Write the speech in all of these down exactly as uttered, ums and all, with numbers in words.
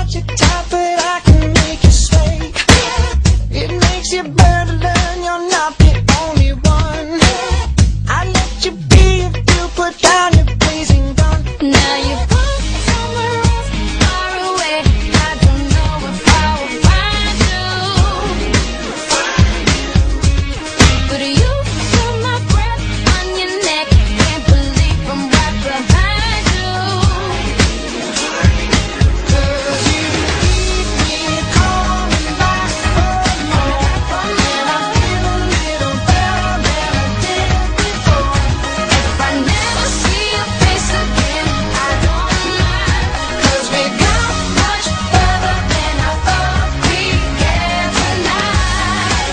not your type, but I can make you sway. It makes you burn to learn you're not the only one. I'd let you be if you put down your blazing gun. Now you've gone somewhere else, far away. I don't know if I will find you, but you feel my breath on your neck. Can't believe I'm right behind you. 'Cause you keep me coming back for more, and I feel a little better than I did before. If I never see your face again, I don't mind, 'cause we got much further than I thought we'd get tonight.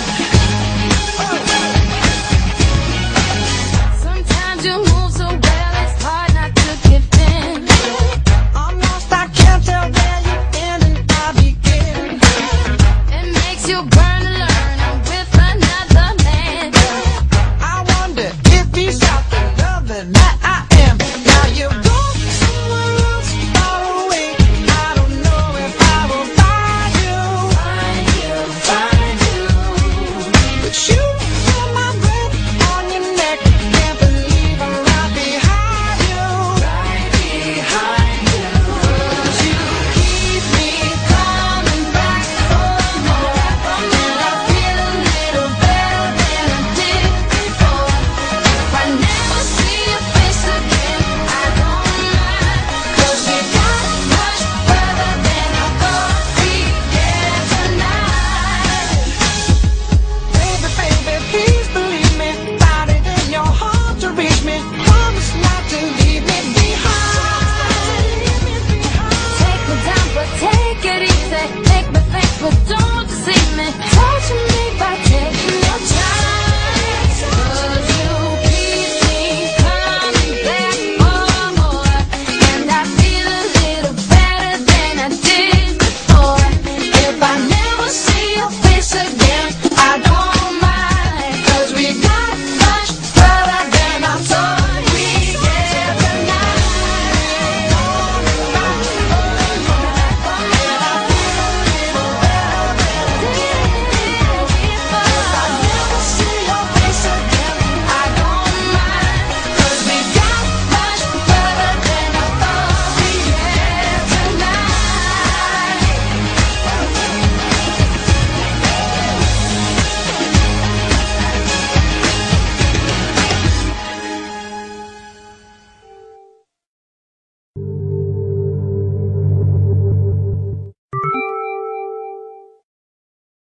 Sometimes you move so well, it's hard not to give in. I'm lost, I can't tell where you end and I begin. It makes you burn to learn I'm with another man. I wonder if he's out the loving that I am. Now you're gone somewhere else, far away. I don't know if I will find you, Find you, find you. but you feel my breath on your neck. Can't believe I'm right behind you, Right behind you. 'cause you keep me coming back for more, and I feel a little better than I did before. If I never see your face again, I don't mind, 'cause we got much further than I thought we'd get tonight. Baby, baby, please believe me. Find it in your heart to reach me. Promise not to leave me behind. Take me down, but take it easy. Make me think, but don't deceive me. Torture me by taking your time.